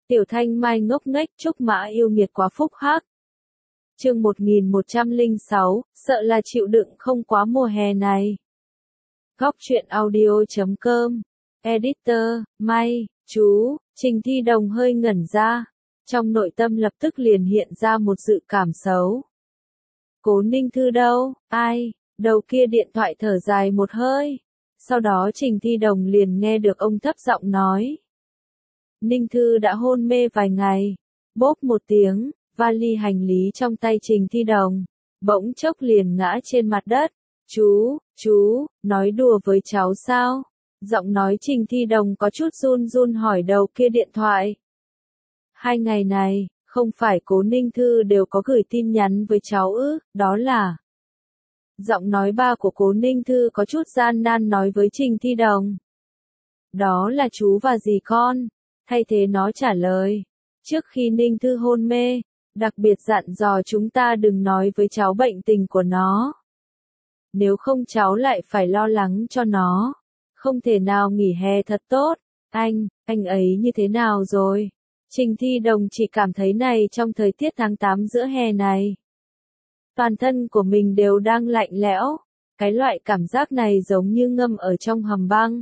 Tiểu Thanh Mai ngốc nghếch, Trúc Mã yêu nghiệt quá phúc hắc. Chương 1106, sợ là chịu đựng không quá mùa hè này. Góc truyện audio.com. Editor, May, chú, Trình Thi Đồng hơi ngẩn ra. Trong nội tâm lập tức liền hiện ra một dự cảm xấu. Cố Ninh Thư đâu, ai? Đầu kia điện thoại thở dài một hơi. Sau đó Trình Thi Đồng liền nghe được ông thấp giọng nói. Ninh Thư đã hôn mê vài ngày. Bốp một tiếng, vali hành lý trong tay Trình Thi Đồng bỗng chốc liền ngã trên mặt đất. Chú, nói đùa với cháu sao? Giọng nói Trình Thi Đồng có chút run run hỏi đầu kia điện thoại. 2 ngày này, không phải Cố Ninh Thư đều có gửi tin nhắn với cháu ư? Đó là... Giọng nói ba của Cố Ninh Thư có chút gian nan nói với Trình Thi Đồng. Đó là chú và dì con. Thay thế nó trả lời. Trước khi Ninh Thư hôn mê, đặc biệt dặn dò chúng ta đừng nói với cháu bệnh tình của nó. Nếu không cháu lại phải lo lắng cho nó. Không thể nào nghỉ hè thật tốt. Anh ấy như thế nào rồi? Trình Thi Đồng chỉ cảm thấy này trong thời tiết tháng 8 giữa hè này. Toàn thân của mình đều đang lạnh lẽo. Cái loại cảm giác này giống như ngâm ở trong hầm băng.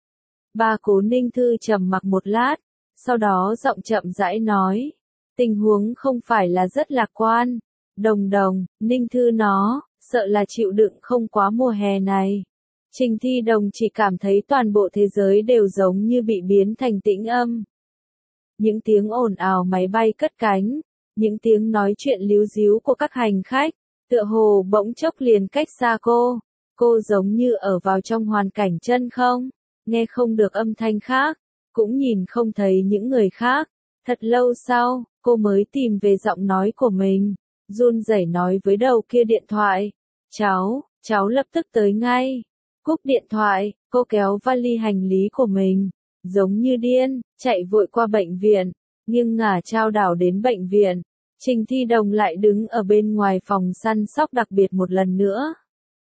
Ba Cố Ninh Thư trầm mặc một lát. Sau đó giọng chậm rãi nói. Tình huống không phải là rất lạc quan. Đồng, Ninh Thư nó, sợ là chịu đựng không quá mùa hè này. Trình Thi Đồng chỉ cảm thấy toàn bộ thế giới đều giống như bị biến thành tĩnh âm. Những tiếng ồn ào máy bay cất cánh, những tiếng nói chuyện líu díu của các hành khách, tựa hồ bỗng chốc liền cách xa cô. Cô giống như ở vào trong hoàn cảnh chân không, nghe không được âm thanh khác, cũng nhìn không thấy những người khác. Thật lâu sau, cô mới tìm về giọng nói của mình, run rẩy nói với đầu kia điện thoại. Cháu lập tức tới ngay. Cúp điện thoại, cô kéo vali hành lý của mình, giống như điên, chạy vội qua bệnh viện, nghiêng ngả chao đảo đến bệnh viện. Trình Thi Đồng lại đứng ở bên ngoài phòng săn sóc đặc biệt một lần nữa.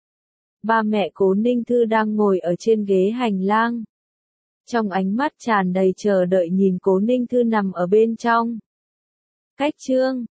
Ba mẹ Cố Ninh Thư đang ngồi ở trên ghế hành lang. Trong ánh mắt tràn đầy chờ đợi nhìn Cố Ninh Thư nằm ở bên trong. Cách chương,